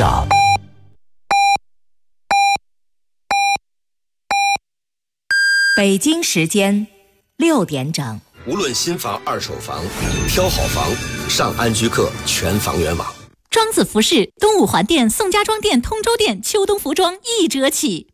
长。 北京时间6点整。 无论新房、二手房，挑好房，上安居客全房源网。 庄子服饰、东五环店、宋家庄店、通州店秋冬服装1折起。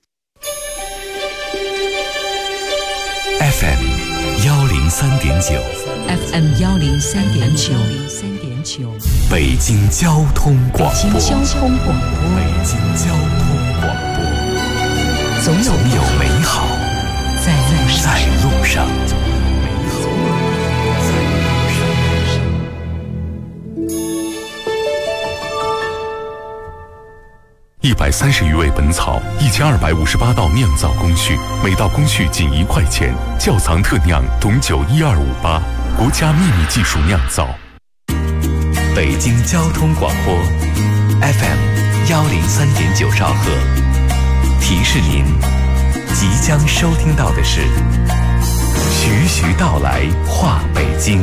FM 103.9 FM 103.9 北京交通广播。 北京交通广播。 北京交通广播。总有美好在路上。130余味本草，1258道酿造工序，每道工序仅1块钱。窖藏特酿董酒12588，国家秘密技术酿造。北京交通广播 FM 103.9兆赫。提示您，即将收听到的是徐徐道来话北京。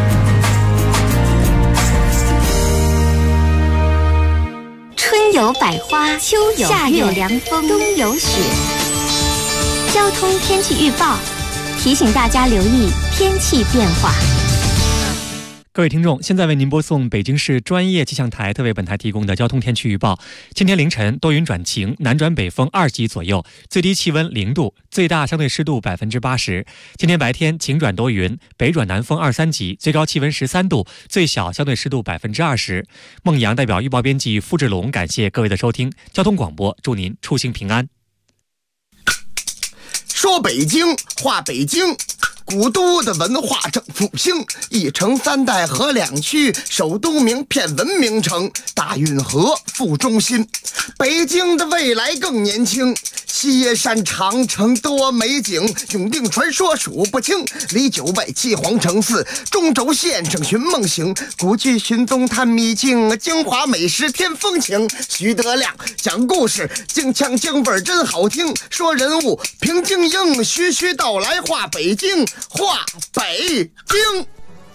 春有百花，秋有夏有凉风，冬有雪。交通天气预报提醒大家留意天气变化。 各位听众，现在为您播送北京市专业气象台特为本台提供的交通天气预报。今天凌晨多云转晴，南转北风2级左右，最低气温0度，最大相对湿度80%。今天白天晴转多云，北转南风2、3级，最高气温13度，最小相对湿度20%。孟阳代表预报编辑付志龙感谢各位的收听，交通广播祝您出行平安。 说北京话北京，古都的文化正复兴，一城3代河2区，首都名片文明城，大运河副中心。北京的未来更年轻，西耶山长城多美景，永定传说数不清，离9外7皇城4，中轴线上寻梦行，古剧寻踪探秘境，京华美食添风情。徐德亮讲故事，京腔京味真好听，说人物平京英，徐徐道来话北京，话北京。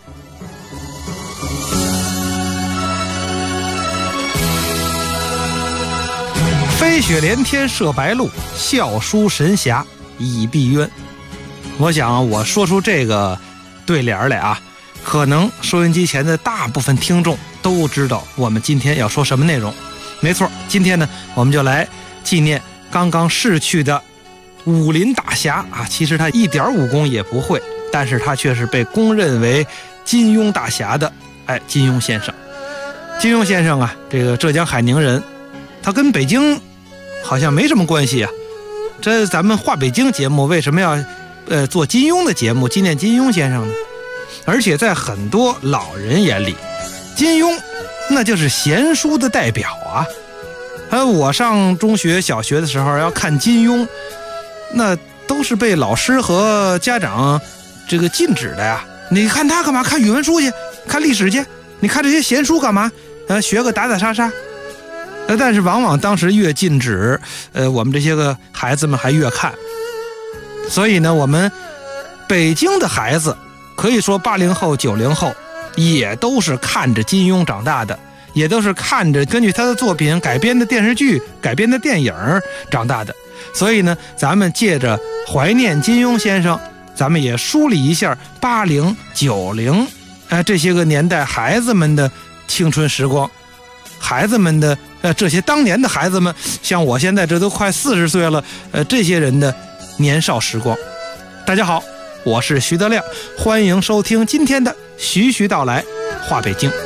飞雪连天射白鹿，笑书神侠倚碧鸳。我想我说出这个对联来啊，可能收音机前的大部分听众都知道我们今天要说什么内容。没错，今天呢我们就来纪念刚刚逝去的武林大侠啊，其实他一点武功也不会，但是他却是被公认为金庸大侠的金庸先生。金庸先生啊，这个浙江海宁人，他跟北京好像没什么关系啊。这咱们话北京节目为什么要做金庸的节目纪念金庸先生呢？而且在很多老人眼里，金庸那就是贤书的代表啊。我上中学小学的时候要看金庸，那都是被老师和家长这个禁止的呀。你看他干嘛？看语文书去，看历史去，你看这些闲书干嘛？学个打打杀杀。但是往往当时越禁止，我们这些个孩子们还越看。所以呢，我们北京的孩子，可以说80后、90后，也都是看着金庸长大的，也都是看着根据他的作品改编的电视剧、改编的电影长大的。所以呢，咱们借着怀念金庸先生，咱们也梳理一下80、90这些个年代孩子们的青春时光，孩子们的这些当年的孩子们，像我现在这都快40岁了，这些人的年少时光。大家好，我是徐德亮，欢迎收听今天的徐徐道来话北京。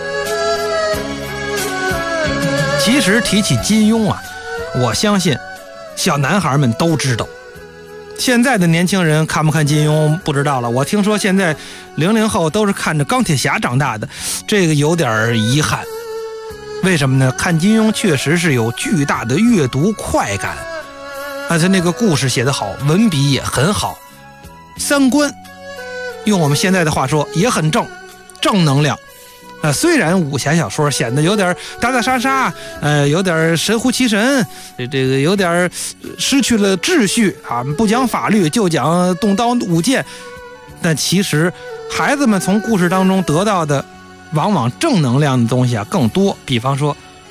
其实提起金庸啊，我相信小男孩们都知道，现在的年轻人看不看金庸不知道了。我听说现在00后都是看着钢铁侠长大的，这个有点遗憾。为什么呢？看金庸确实是有巨大的阅读快感，而且那个故事写得好，文笔也很好，三观用我们现在的话说也很正能量。虽然武侠小说显得有点打打杀杀，有点神乎其神，这个有点失去了秩序啊，不讲法律就讲动刀舞剑，但其实孩子们从故事当中得到的往往正能量的东西啊更多。比方说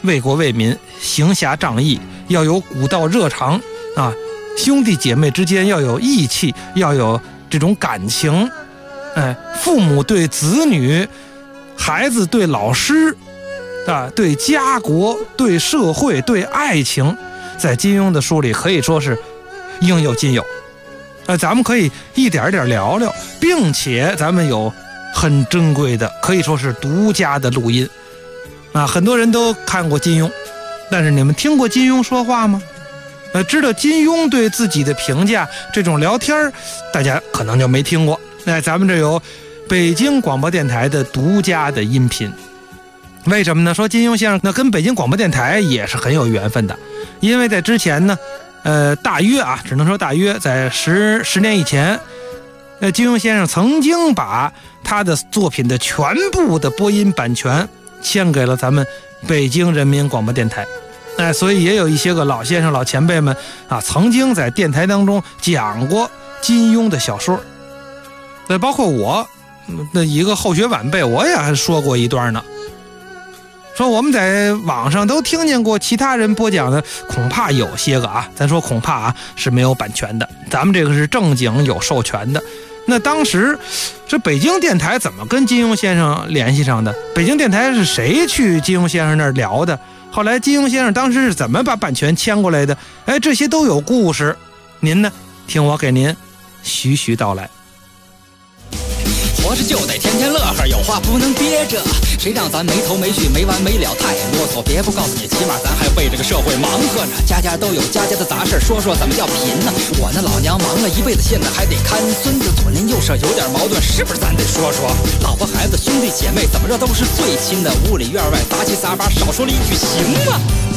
为国为民，行侠仗义，要有古道热肠啊，兄弟姐妹之间要有义气，要有这种感情，父母对子女，孩子对老师啊，对家国，对社会，对爱情，在金庸的书里可以说是应有尽有。咱们可以一点一点聊聊，并且咱们有很珍贵的，可以说是独家的录音啊。很多人都看过金庸，但是你们听过金庸说话吗？知道金庸对自己的评价，这种聊天大家可能就没听过。咱们这有北京广播电台的独家的音频。为什么呢？说金庸先生那跟北京广播电台也是很有缘分的，因为在之前呢大约只能说大约在十年以前，金庸先生曾经把他的作品的全部的播音版权签给了咱们北京人民广播电台。所以也有一些个老先生老前辈们曾经在电台当中讲过金庸的小说。包括我那一个后学晚辈，我也还说过一段呢。说我们在网上都听见过其他人播讲的，恐怕有些个咱说恐怕是没有版权的，咱们这个是正经有授权的。那当时这北京电台怎么跟金庸先生联系上的？北京电台是谁去金庸先生那儿聊的？后来金庸先生当时是怎么把版权签过来的？这些都有故事，您呢听我给您徐徐道来。 活着就得天天乐呵，有话不能憋着，谁让咱没头没绪没完没了太啰嗦。别不告诉你，起码咱还为这个社会忙活着，家家都有家家的杂事，说说怎么叫贫呢？我那老娘忙了一辈子，现在还得看孙子，左邻右舍有点矛盾，是不是咱得说说？老婆孩子兄弟姐妹怎么着都是最亲的，屋里院外杂七杂八，少说了一句行吗？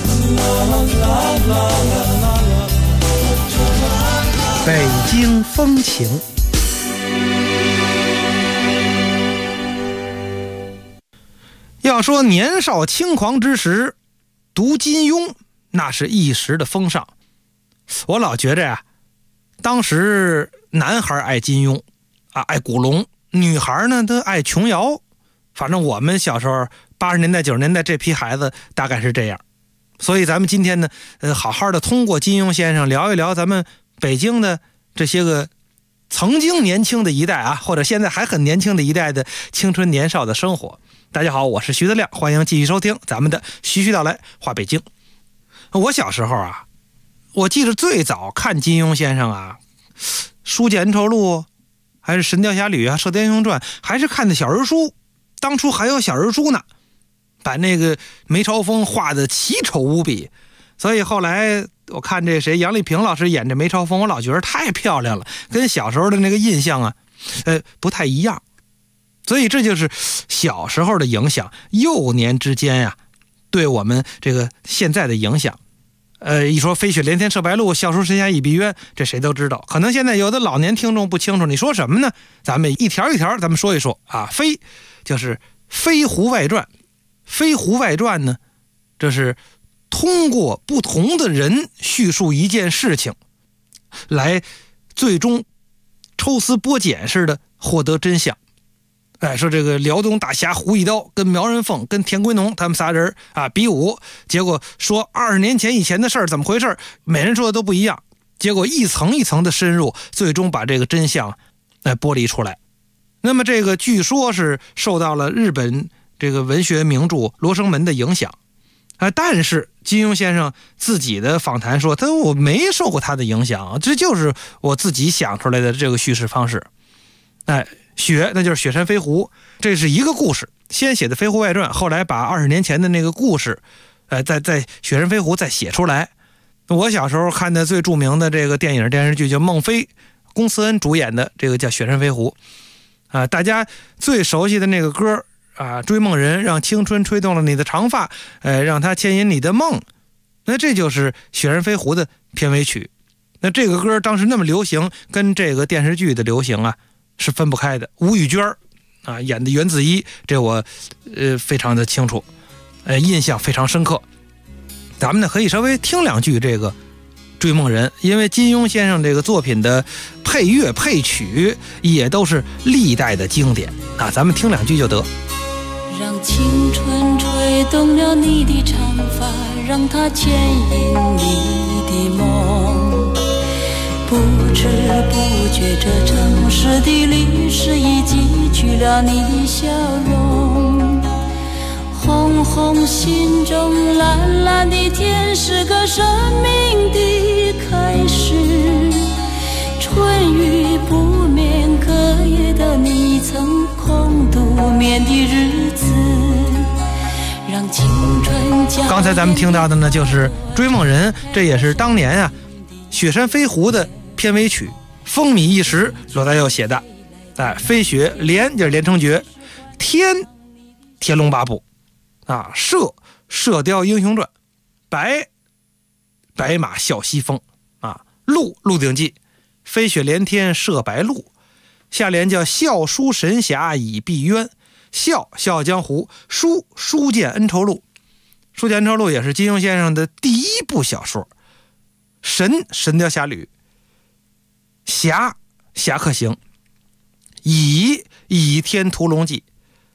北京风情。要说年少轻狂之时读金庸，那是一时的风尚。我老觉着当时男孩爱金庸爱古龙，女孩呢都爱琼瑶。反正我们小时候80年代90年代这批孩子大概是这样。所以咱们今天呢好好的通过金庸先生聊一聊咱们北京的这些个曾经年轻的一代或者现在还很年轻的一代的青春年少的生活。大家好，我是徐德亮，欢迎继续收听咱们的徐徐道来话北京。我小时候我记得最早看金庸先生书剑恩仇录还是神雕侠侣射雕英雄传，还是看的小人书。当初还有小人书呢，把那个梅超风画的奇丑无比。所以后来我看这谁杨丽萍老师演这梅超风，我老觉得太漂亮了，跟小时候的那个印象不太一样。所以这就是小时候的影响，幼年之间对我们这个现在的影响。一说飞雪连天射白鹿，笑书神侠倚碧鸳，这谁都知道。可能现在有的老年听众不清楚，你说什么呢？咱们一条一条咱们说一说飞就是飞狐外传。飞狐外传呢，这是通过不同的人叙述一件事情，来最终抽丝剥茧似的获得真相。说这个辽东大侠胡一刀跟苗人凤跟田归农他们仨人比武，结果说20年前以前的事儿怎么回事，每人说的都不一样，结果一层一层的深入，最终把这个真相剥离出来。那么这个据说是受到了日本这个文学名著《罗生门》的影响但是金庸先生自己的访谈说，我没受过他的影响，这就是我自己想出来的这个叙事方式。雪那就是雪山飞狐，这是一个故事，先写的飞狐外传，后来把20年前的那个故事在雪山飞狐再写出来。我小时候看的最著名的这个电影电视剧叫孟非，龚思恩主演的这个叫雪山飞狐大家最熟悉的那个歌追梦人，让青春吹动了你的长发让它牵引你的梦，那这就是雪山飞狐的片尾曲。那这个歌当时那么流行，跟这个电视剧的流行是分不开的。吴玉娟演的袁子怡，这我非常的清楚印象非常深刻。咱们呢可以稍微听两句这个追梦人，因为金庸先生这个作品的配乐配曲也都是历代的经典咱们听两句就得。 让青春吹动了你的长发，让它牵引你的梦。不知不觉，这城市的历史已记取了你的笑容。红红心中，蓝蓝的天，是个生命的开始。春雨不眠，隔夜的你曾空独眠的日子，让青春加。 刚才咱们听到的呢，就是《追梦人》，这也是当年啊《雪山飞狐》的片尾曲，风靡一时，罗大佑写的。飞雪连就是连城诀，天天龙八部啊，射雕英雄传，白马啸西风啊，鹿鼎记，飞雪连天射白鹿。下联叫笑书神侠倚碧鸳，笑江湖，书剑恩仇录。书剑恩仇录也是金庸先生的第一部小说。神雕侠侣，侠客行，倚天屠龙记，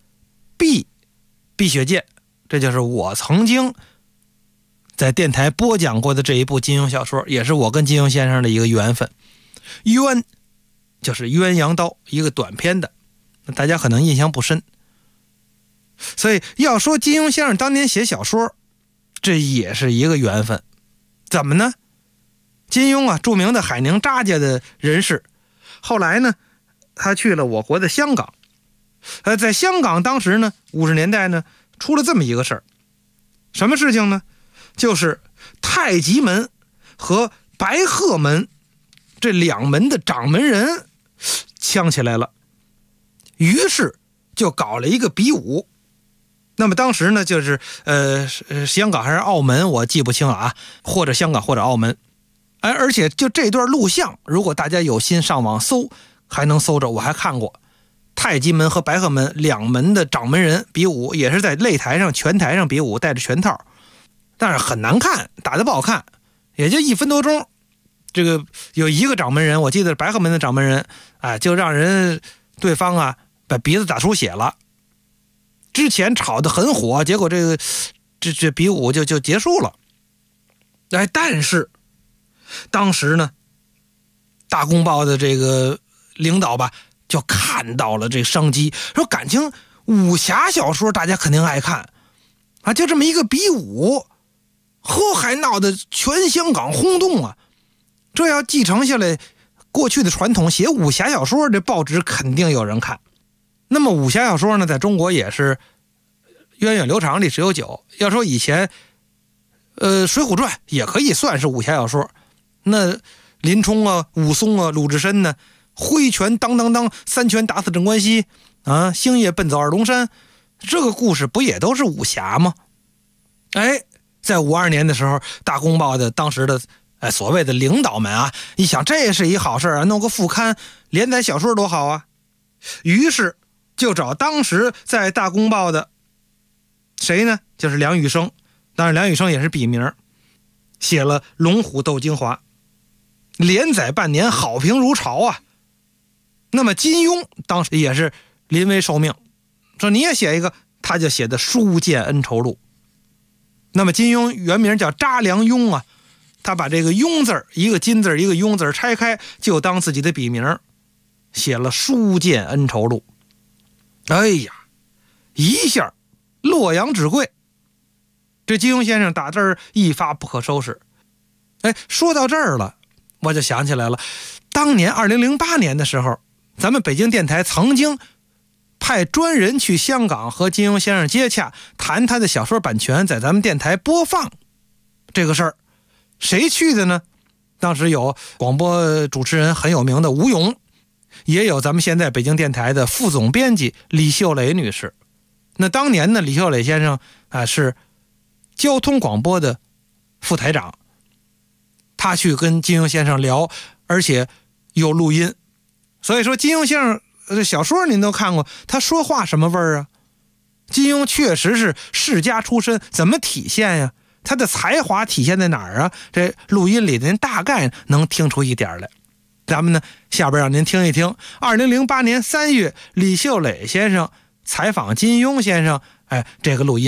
碧血剑，这就是我曾经在电台播讲过的这一部金庸小说，也是我跟金庸先生的一个缘分。鸳就是鸳鸯刀，一个短篇的，大家可能印象不深。所以要说金庸先生当年写小说，这也是一个缘分。怎么呢？金庸啊，著名的海宁查家的人士，后来呢，他去了我国的香港。在香港当时呢，50年代呢，出了这么一个事儿。什么事情呢？就是太极门和白鹤门这两门的掌门人呛起来了，于是就搞了一个比武。那么当时呢，就是香港还是澳门，我记不清了啊，或者香港或者澳门。而且就这段录像，如果大家有心上网搜，还能搜着，我还看过太极门和白鹤门两门的掌门人比武，也是在擂台上拳台上比武，带着拳套，但是很难看，打得不好看，也就1分多钟。这个有一个掌门人，我记得白鹤门的掌门人，就让人对方啊把鼻子打出血了。之前吵得很火，结果这比武就结束了。但是当时呢，大公报的这个领导吧，就看到了这商机，说感情武侠小说大家肯定爱看啊，就这么一个比武，还闹得全香港轰动啊！这要继承下来过去的传统，写武侠小说，这报纸肯定有人看。那么武侠小说呢，在中国也是源远流长，历史悠久。要说以前水浒传也可以算是武侠小说，那林冲啊、武松啊、鲁智深呢，挥拳当当当，3拳打死镇关西啊，星夜奔走二龙山，这个故事不也都是武侠吗？在52年的时候，大公报的当时的所谓的领导们啊，一想这是一好事啊，弄个副刊连载小说多好啊，于是就找当时在大公报的谁呢？就是梁羽生，当然梁羽生也是笔名，写了《龙虎斗精华》，连载半年，好评如潮啊。那么金庸当时也是临危受命，说你也写一个，他就写的《书剑恩仇录》。那么金庸原名叫查良镛啊，他把这个庸字，一个金字一个庸字拆开，就当自己的笔名，写了《书剑恩仇录》。一下洛阳纸贵，这金庸先生打字一发不可收拾。说到这儿了，我就想起来了，当年2008年的时候，咱们北京电台曾经派专人去香港和金庸先生接洽，谈他的小说版权在咱们电台播放这个事儿。谁去的呢？当时有广播主持人很有名的吴勇，也有咱们现在北京电台的副总编辑李秀蕾女士。那当年呢，李秀蕾先生是交通广播的副台长，他去跟金庸先生聊，而且有录音。所以说金庸先生小说您都看过，他说话什么味儿啊？金庸确实是世家出身，怎么体现呀？他的才华体现在哪儿啊？这录音里您大概能听出一点来。咱们呢下边让您听一听2008年3月李秀蕾先生采访金庸先生这个录音。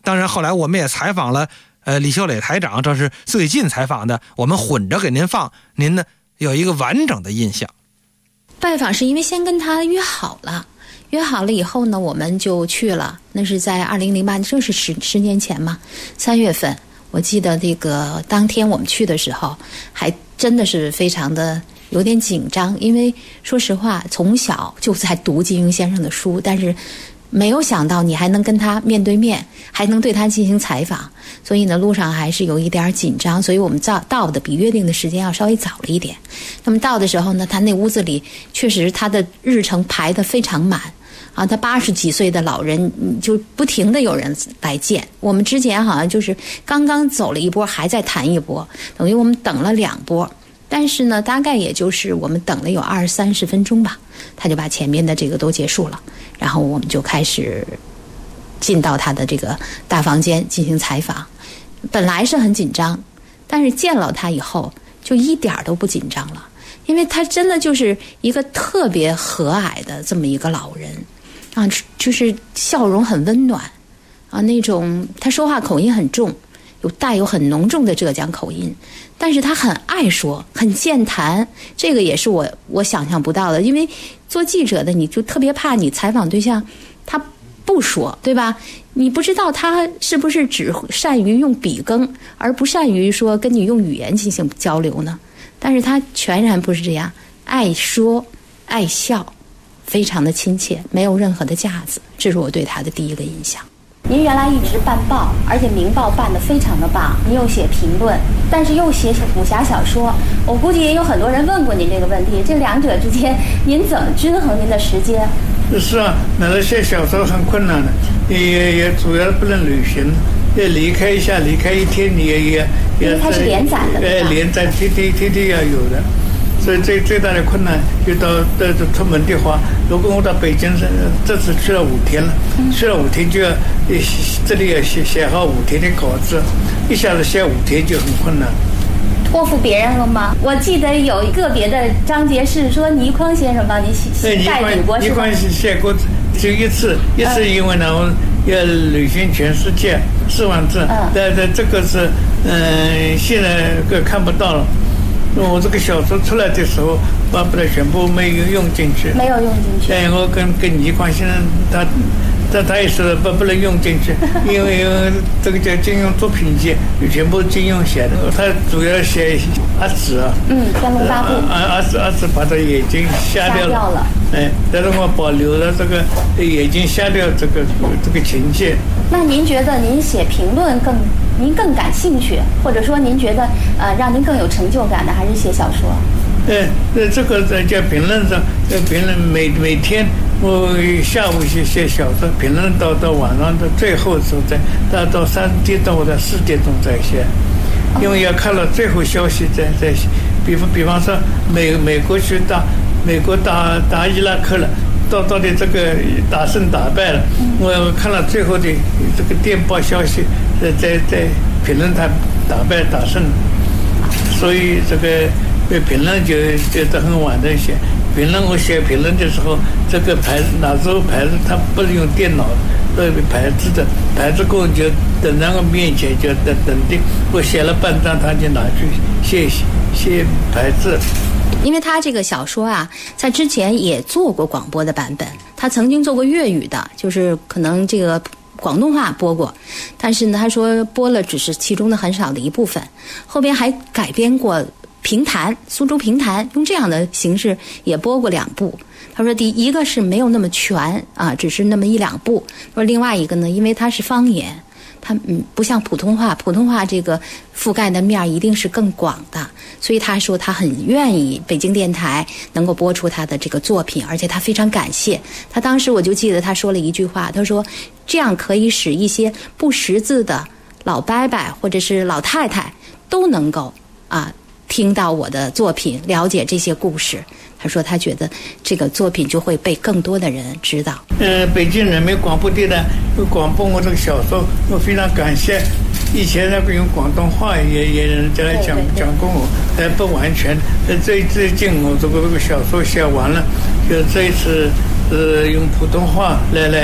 当然后来我们也采访了李秀磊台长，这是最近采访的，我们混着给您放，您呢有一个完整的印象。 拜访是因为先跟他约好了以后呢，我们就去了。那是在2008年，正是十年前嘛，3月份。我记得这个当天我们去的时候，还真的是非常的有点紧张，因为说实话，从小就在读金庸先生的书，但是没有想到你还能跟他面对面，还能对他进行采访，所以呢，路上还是有一点紧张，所以我们到的比约定的时间要稍微早了一点。那么到的时候呢，他那屋子里确实他的日程排得非常满。啊，他80几岁的老人，就不停的有人来见。我们之前好像就是刚刚走了一波，还在谈一波，等于我们等了2波。但是呢，大概也就是我们等了有20-30分钟吧，他就把前面的这个都结束了，然后我们就开始进到他的这个大房间进行采访。本来是很紧张，但是见了他以后就一点都不紧张了，因为他真的就是一个特别和蔼的这么一个老人。啊，就是笑容很温暖，啊，那种他说话口音很重，带有很浓重的浙江口音，但是他很爱说，很健谈，这个也是我想象不到的，因为做记者的你就特别怕你采访对象他不说，对吧？你不知道他是不是只善于用笔耕，而不善于说跟你用语言进行交流呢？但是他全然不是这样，爱说爱笑。非常的亲切，没有任何的架子，这是我对他的第一个印象。您原来一直办报，而且《明报》办得非常的棒，您又写评论，但是又写武侠小说。我估计也有很多人问过您这个问题，这两者之间您怎么均衡您的时间？ 是啊，那写小说很困难的，也主要不能旅行，要离开一下，离开一天你也因为它是连载的， 连载天要有的。所以最大的困难就到出门的话，如果我到北京这次去了5天了，去了5天就要这里要写好5天的稿子，一下子写5天就很困难。 托付别人了吗？我记得有个别的章节是说倪匡先生帮你代笔过，是吧？倪匡写过就一次，因为呢我要旅行全世界4万字，但这个是现在看不到了。我这个小说出来的时候，把它全部没有用进去。 没有用进去。 但我跟倪匡先生他也是不能用进去，因为这个叫金庸作品集，全部金庸写的。他主要写阿紫啊， 天龙八部。 阿紫把他眼睛瞎掉了。但是我保留了这个眼睛瞎掉这个情节。 那您觉得您写评论您更感兴趣，或者说您觉得让您更有成就感的，还是写小说？ 这个叫评论上，评论每天我下午写小说，评论到晚上的最后时候到3点钟或者4点钟再写，因为要看了最后消息再写。比方说美国去打伊拉克了。到底这个打胜打败了，我看了最后的这个电报消息，在评论他打败打胜，所以这个评论就很晚的写。评论我写评论的时候，这个牌子哪时候牌子它不是用电脑，牌子工就等在我面前就等的，我写了半张他就拿去写牌子。 因为他这个小说啊，在之前也做过广播的版本，他曾经做过粤语的，就是可能这个广东话播过，但是呢，他说播了只是其中的很少的一部分，后边还改编过评弹，苏州评弹用这样的形式也播过2部。他说第一个是没有那么全啊，只是那么1-2部。说另外一个呢，因为它是方言，它不像普通话这个覆盖的面一定是更广的，所以他说他很愿意北京电台能够播出他的这个作品，而且他非常感谢。他当时我就记得他说了一句话，他说这样可以使一些不识字的老伯伯或者是老太太都能够听到我的作品，了解这些故事。他说他觉得这个作品就会被更多的人知道。 北京人民广播电台广播我这个小说，我非常感谢。以前那个用广东话也人家来讲过我，但不完全。最近我这个小说写完了，就这一次用普通话来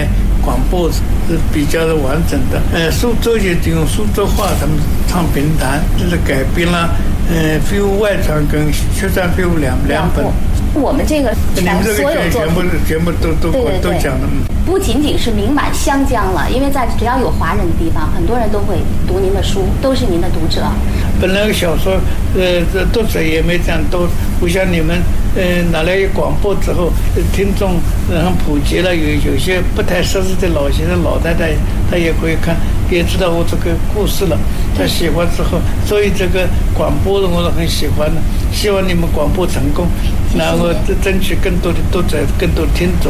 广播是比较的完整的。苏州也用苏州话他们唱评弹，就是改编了飞屋外传跟雪山飞屋两本。 我们这个所有作品全部都讲的。 不仅仅是名满湘江了，因为在只要有华人的地方，很多人都会读您的书，都是您的读者。 本来小说读者也没这样多，不像你们拿来广播之后，听众然后普及了，有些不太识字的老先生老太太他也会看，也知道我这个故事了，他喜欢之后，所以这个广播我是很喜欢的，希望你们广播成功，然后争取更多的读者，更多的听众。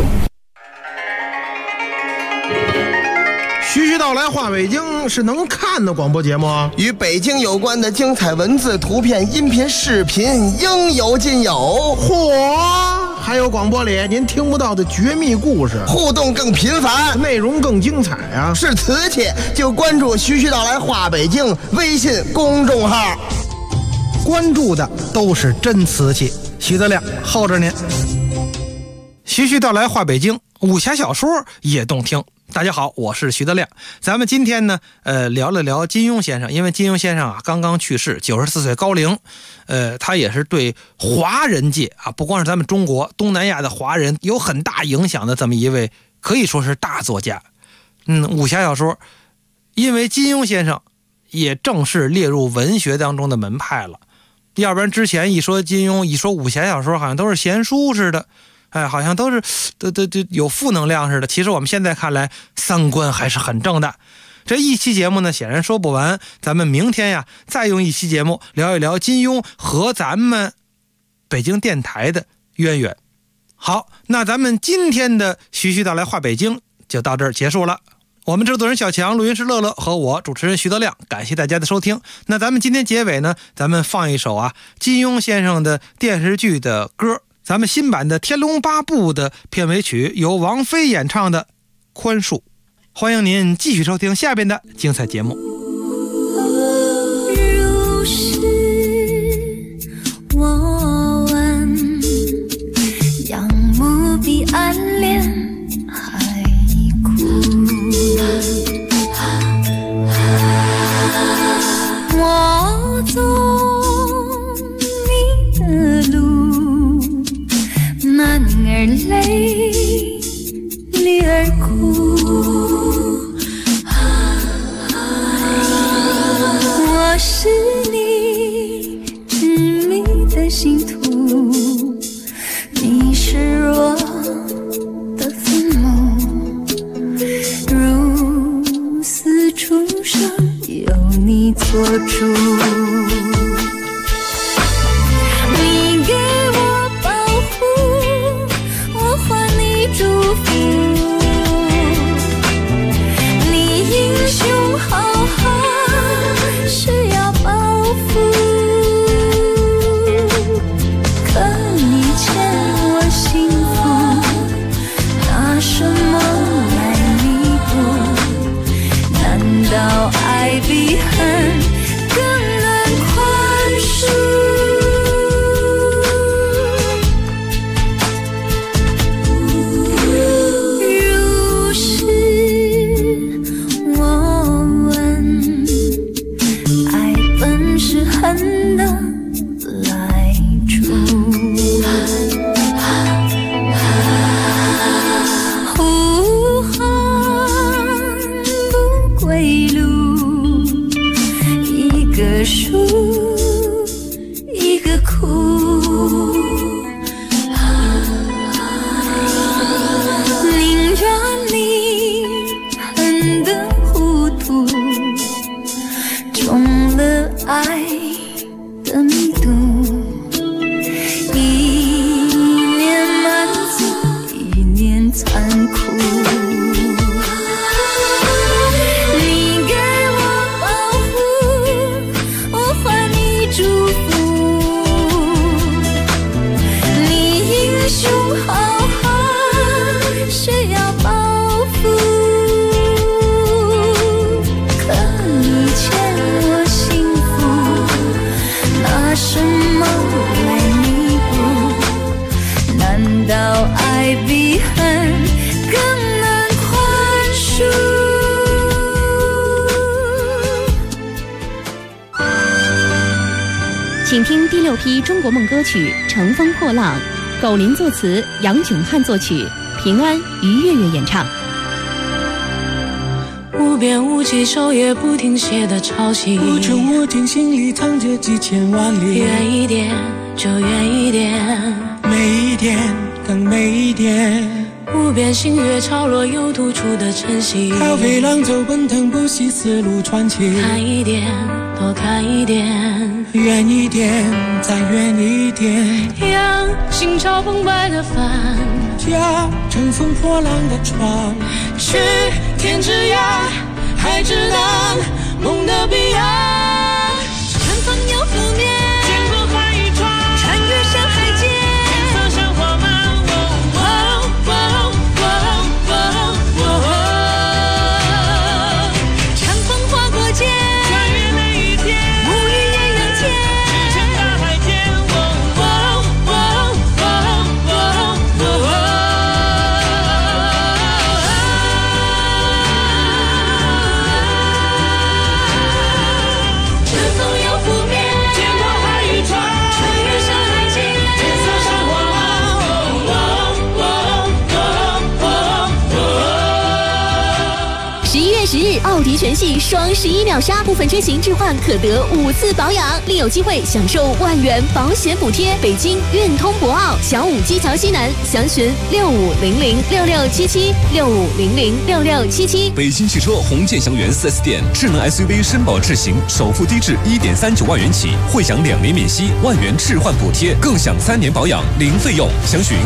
徐徐道来话北京是能看的广播节目， 与北京有关的精彩文字、图片、音频、视频应有尽有。 嚯！还有广播里您听不到的绝密故事， 互动更频繁， 内容更精彩啊！ 是瓷器就关注徐徐道来话北京微信公众号， 关注的都是真瓷器。徐德亮候着您。徐徐道来话北京，武侠小说也动听。大家好，我是徐德亮。咱们今天呢，聊了聊金庸先生，因为金庸先生啊刚刚去世，94岁高龄，他也是对华人界啊，不光是咱们中国、东南亚的华人有很大影响的这么一位，可以说是大作家。武侠小说，因为金庸先生也正式列入文学当中的门派了，要不然之前一说金庸，一说武侠小说，好像都是闲书似的。好像都是都有负能量似的。其实我们现在看来，三观还是很正的。这一期节目呢，显然说不完，咱们明天呀，再用一期节目聊一聊金庸和咱们北京电台的渊源。好，那咱们今天的徐徐道来话北京就到这儿结束了。我们制作人小强，录音师乐乐和我主持人徐德亮，感谢大家的收听。那咱们今天结尾呢，咱们放一首金庸先生的电视剧的歌。咱们新版的《天龙八部》的片尾曲由王菲演唱的《宽恕》，欢迎您继续收听下边的精彩节目。 如是我问，仰慕彼岸恋海枯，我走你的路，男儿泪，女儿哭。我是你执迷的信徒，你是我的坟墓。如此出生，由你做主。比恨更难宽恕。如是我问，爱本是恨的来处。呼喊不归路，一个输，一个哭。宁愿你恨得糊涂，中了爱的密度。一念满足，一念残酷。 请听第6批中国梦歌曲《乘风破浪》，苟林作词，杨炯汉作曲，平安、于月月演唱。 无边无际，昼夜不停歇的潮汐， 无穷无尽，心里藏着几千万里。 远一点就远一点， 美一点更美一点。 无边星月潮落又突出的晨曦， 涛飞浪走奔腾不息，丝路传奇。 看一点多看一点， 远一点再远一点， 让心潮澎湃的帆， 驾乘风破浪的船， 去天之涯海之南，梦的彼岸。乘风又覆面， 见过海一船， 穿越山海间， 天色像画满。 长风划过肩， 穿越每一天， 沐浴艳阳前， 驰骋大海间。 10日，奥迪全系双11秒杀，部分车型置换可得5次保养，另有机会享受万元保险补贴。北京运通博奥小武基桥西南，详询65006677，65006677。 北京汽车红箭祥源 4S 店，智能 SUV 绅宝智行，首付低至1.39万元起，会享2年免息，万元置换补贴，更享3年保养零费用。详询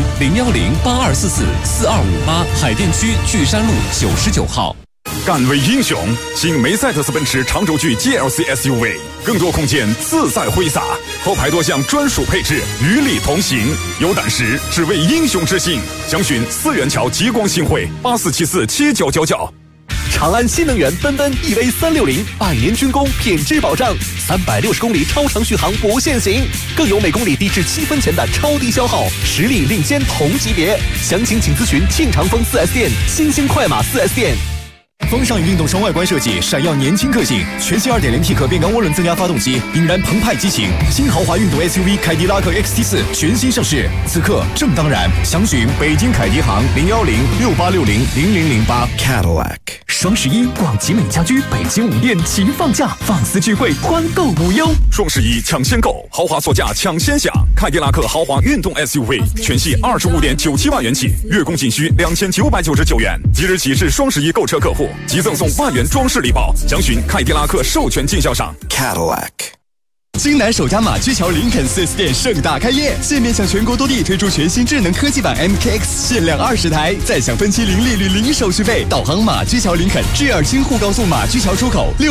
01082444258，海淀区巨山路99号。 敢为英雄，新梅赛德斯奔驰长轴距 GLC SUV， 更多空间自在挥洒，后排多项专属配置与你同行。有胆识，只为英雄之心。详询4元桥极光新会84747999。 长安新能源奔奔 EV360，100年军工品质保障，360公里超长续航不限行，更有每公里低至7分钱的超低消耗，实力领先同级别。详情请咨询庆长丰 4S 店、新兴快马 4S 店。 风尚运动双外观设计，闪耀年轻个性。全新 2.0T 可变缸涡轮增压发动机，引燃澎湃激情。新豪华运动 SUV 凯迪拉克 XT4 全新上市，此刻正当然。详询北京凯迪行01068600008。Cadillac。 双11，广集美家居北京5店齐放假，放肆聚会，欢购无忧。 双11抢先购，豪华座驾抢先享。凯迪拉克豪华运动 SUV 全系25.97万元起，月供仅需2999元。即日起至双11购车客户，即赠送万元装饰礼包。详询凯迪拉克授权经销商 Cadillac。京南首家马驹桥林肯 4S 店盛大开业，现面向全国多地推出全新智能科技版 MKX， 限量20台，再享分期零利率零手续费。导航马驹桥林肯，G2京沪高速马驹桥出口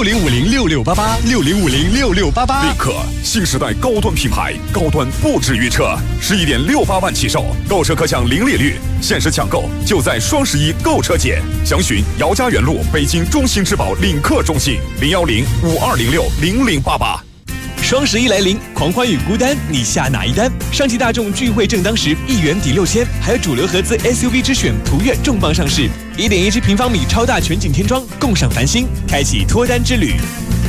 ，60506688，60506688。 立刻，新时代高端品牌，高端不止于车，11.68万起售，购车可享零利率，限时抢购就在双11购车节。详询姚家园路北京中兴之宝领克中心01052060088。 双11来临，狂欢与孤单，你下哪一单？上汽大众聚会正当时，1元抵6000，还有主流合资 SUV 之选途岳重磅上市，1.17平方米超大全景天窗，共赏繁星，开启脱单之旅。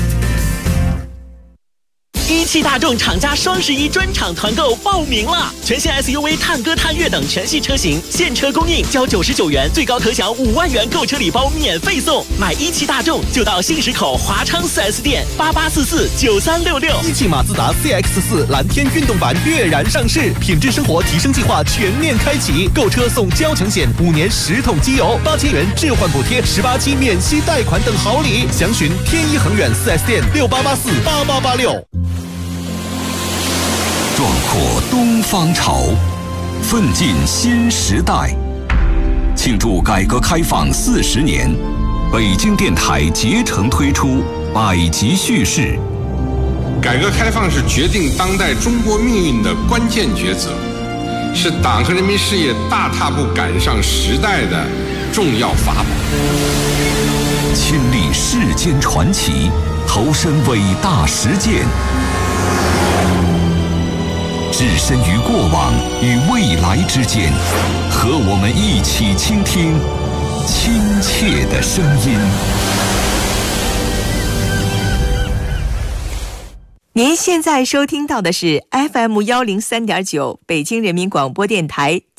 一汽大众厂家双11专场团购报名了，全新 SUV 探歌、探岳等全系车型现车供应，交99元，最高可享5万元购车礼包免费送。买一汽大众就到信实口华昌 4S 店，88449366。 一汽马自达 CX-4蓝天运动版跃然上市，品质生活提升计划全面开启，购车送交强险，5年10桶机油，8000元置换补贴，18期免息贷款等好礼。详询天一恒远 4S 店68848886。 壮阔东方潮，奋进新时代。庆祝改革开放40年，北京电台竭诚推出百集叙事。 改革开放是决定当代中国命运的关键抉择，是党和人民事业大踏步赶上时代的重要法宝。 亲历世间传奇，投身伟大实践，置身于过往与未来之间，和我们一起倾听亲切的声音。 您现在收听到的是 FM103.9 北京人民广播电台